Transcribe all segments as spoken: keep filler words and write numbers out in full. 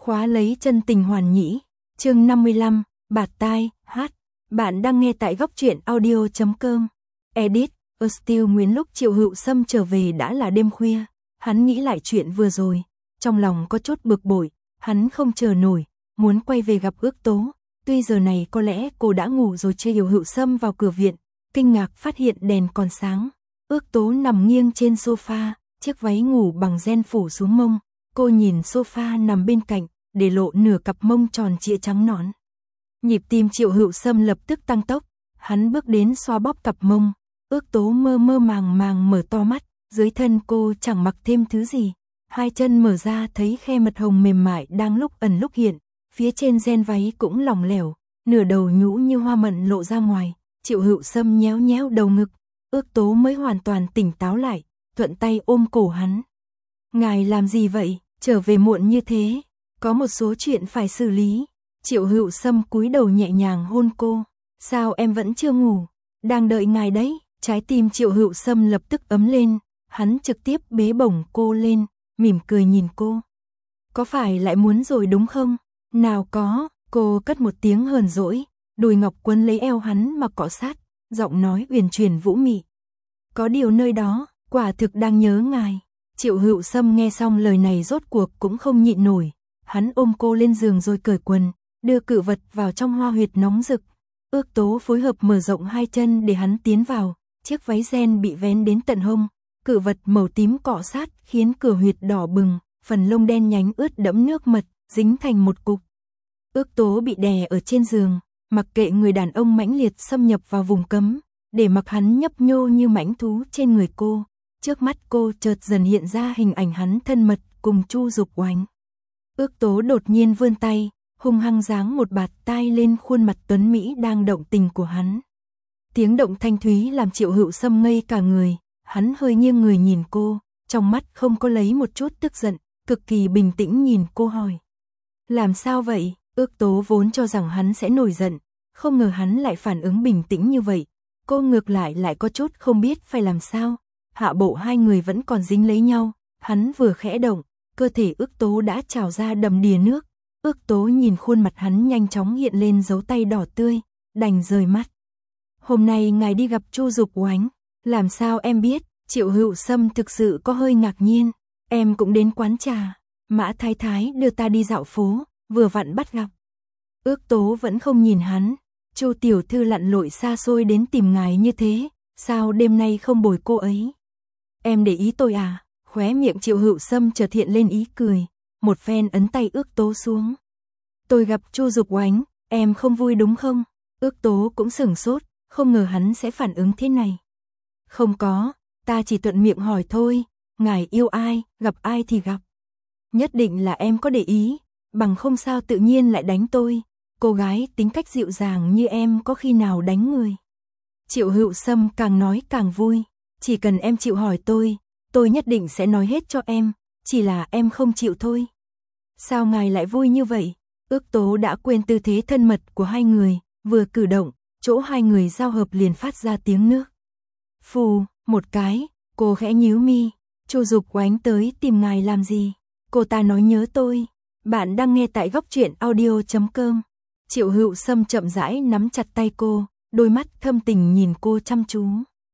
Khóa lấy chân tình hoàn nhĩ, chương năm mươi lăm, bạt tai, hát. Bạn đang nghe tại góc truyện audio chấm com. Edit, A Still Nguyễn. Lúc Triệu Hữu Sâm trở về đã là đêm khuya, hắn nghĩ lại chuyện vừa rồi, trong lòng có chút bực bội, hắn không chờ nổi, muốn quay về gặp Ước Tố, tuy giờ này có lẽ cô đã ngủ rồi. Triệu Hữu Sâm vào cửa viện, kinh ngạc phát hiện đèn còn sáng, Ước Tố nằm nghiêng trên sofa, chiếc váy ngủ bằng ren phủ xuống mông, cô nhìn sofa nằm bên cạnh, để lộ nửa cặp mông tròn trịa trắng nõn. Nhịp tim Triệu Hữu Sâm lập tức tăng tốc, hắn bước đến xoa bóp cặp mông, Ước Tố mơ mơ màng màng mở to mắt, dưới thân cô chẳng mặc thêm thứ gì, hai chân mở ra thấy khe mật hồng mềm mại đang lúc ẩn lúc hiện, phía trên ren váy cũng lỏng lẻo, nửa đầu nhũ như hoa mận lộ ra ngoài. Triệu Hữu Sâm nhéo nhéo đầu ngực, Ước Tố mới hoàn toàn tỉnh táo lại, thuận tay ôm cổ hắn. Ngài làm gì vậy, trở về muộn như thế, có một số chuyện phải xử lý. Triệu Hữu Sâm cúi đầu nhẹ nhàng hôn cô, sao em vẫn chưa ngủ, đang đợi ngài đấy. Trái tim Triệu Hữu Sâm lập tức ấm lên, hắn trực tiếp bế bổng cô lên, mỉm cười nhìn cô. Có phải lại muốn rồi đúng không? Nào có, cô cất một tiếng hờn dỗi, đùi ngọc quấn lấy eo hắn mà cọ sát, giọng nói uyển chuyển vũ mị. Có điều nơi đó, quả thực đang nhớ ngài. Triệu Hữu Sâm nghe xong lời này rốt cuộc cũng không nhịn nổi, hắn ôm cô lên giường rồi cởi quần, đưa cự vật vào trong hoa huyệt nóng rực. Ước Tố phối hợp mở rộng hai chân để hắn tiến vào, chiếc váy ren bị vén đến tận hông, cự vật màu tím cọ sát khiến cửa huyệt đỏ bừng, phần lông đen nhánh ướt đẫm nước mật, dính thành một cục. Ước Tố bị đè ở trên giường, mặc kệ người đàn ông mãnh liệt xâm nhập vào vùng cấm, để mặc hắn nhấp nhô như mãnh thú trên người cô. Trước mắt cô chợt dần hiện ra hình ảnh hắn thân mật cùng Chu Dục Oánh. Ước Tố đột nhiên vươn tay, hung hăng giáng một bạt tai lên khuôn mặt tuấn mỹ đang động tình của hắn. Tiếng động thanh thúy làm Triệu Hữu Sâm ngây cả người, hắn hơi nghiêng người nhìn cô, trong mắt không có lấy một chút tức giận, cực kỳ bình tĩnh nhìn cô hỏi. Làm sao vậy? Ước Tố vốn cho rằng hắn sẽ nổi giận, không ngờ hắn lại phản ứng bình tĩnh như vậy. Cô ngược lại lại có chút không biết phải làm sao. Hạ bộ hai người vẫn còn dính lấy nhau, hắn vừa khẽ động, cơ thể Ước Tố đã trào ra đầm đìa nước. Ước Tố nhìn khuôn mặt hắn nhanh chóng hiện lên dấu tay đỏ tươi, đành rời mắt. Hôm nay ngài đi gặp Chu Dục Oánh, làm sao em biết? Triệu Hữu Sâm thực sự có hơi ngạc nhiên. Em cũng đến quán trà, Mã Thái Thái đưa ta đi dạo phố, vừa vặn bắt gặp. Ước Tố vẫn không nhìn hắn. Chu tiểu thư lặn lội xa xôi đến tìm ngài như thế, sao đêm nay không bồi cô ấy? Em để ý tôi à? Khóe miệng Triệu Hữu Sâm chợt hiện lên ý cười, một phen ấn tay Ước Tố xuống. Tôi gặp Chu Dục Oánh, em không vui đúng không? Ước Tố cũng sửng sốt, không ngờ hắn sẽ phản ứng thế này. Không có, ta chỉ thuận miệng hỏi thôi, ngài yêu ai, gặp ai thì gặp. Nhất định là em có để ý, bằng không sao tự nhiên lại đánh tôi. Cô gái tính cách dịu dàng như em có khi nào đánh người. Triệu Hữu Sâm càng nói càng vui, chỉ cần em chịu hỏi tôi, tôi nhất định sẽ nói hết cho em, chỉ là em không chịu thôi. Sao ngài lại vui như vậy? Ước Tố đã quên tư thế thân mật của hai người, vừa cử động, chỗ hai người giao hợp liền phát ra tiếng nước. Phù, một cái, cô khẽ nhíu mi, Chu Dục Oánh tới tìm ngài làm gì? Cô ta nói nhớ tôi. Bạn đang nghe tại góc truyện audio chấm com. Triệu Hữu Sâm chậm rãi nắm chặt tay cô, đôi mắt thâm tình nhìn cô chăm chú.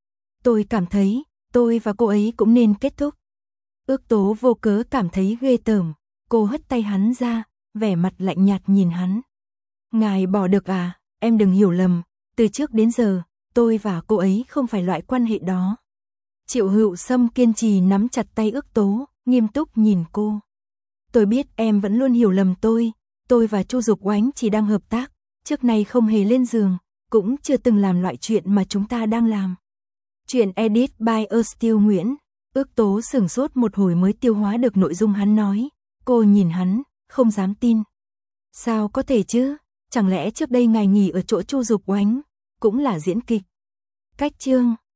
Tôi cảm thấy, tôi và cô ấy cũng nên kết thúc. Ước Tố vô cớ cảm thấy ghê tởm, cô hất tay hắn ra, vẻ mặt lạnh nhạt nhìn hắn. Ngài bỏ được à, em đừng hiểu lầm, từ trước đến giờ, tôi và cô ấy không phải loại quan hệ đó. Triệu Hữu Sâm kiên trì nắm chặt tay Ước Tố, nghiêm túc nhìn cô. Tôi biết em vẫn luôn hiểu lầm tôi, tôi và Chu Dục Oánh chỉ đang hợp tác, trước nay không hề lên giường, cũng chưa từng làm loại chuyện mà chúng ta đang làm. Chuyện edit by A Still Nguyễn. Ước Tố sửng sốt một hồi mới tiêu hóa được nội dung hắn nói, cô nhìn hắn, không dám tin. Sao có thể chứ, chẳng lẽ trước đây ngài nghỉ ở chỗ Chu Dục Oánh, cũng là diễn kịch. Cách chương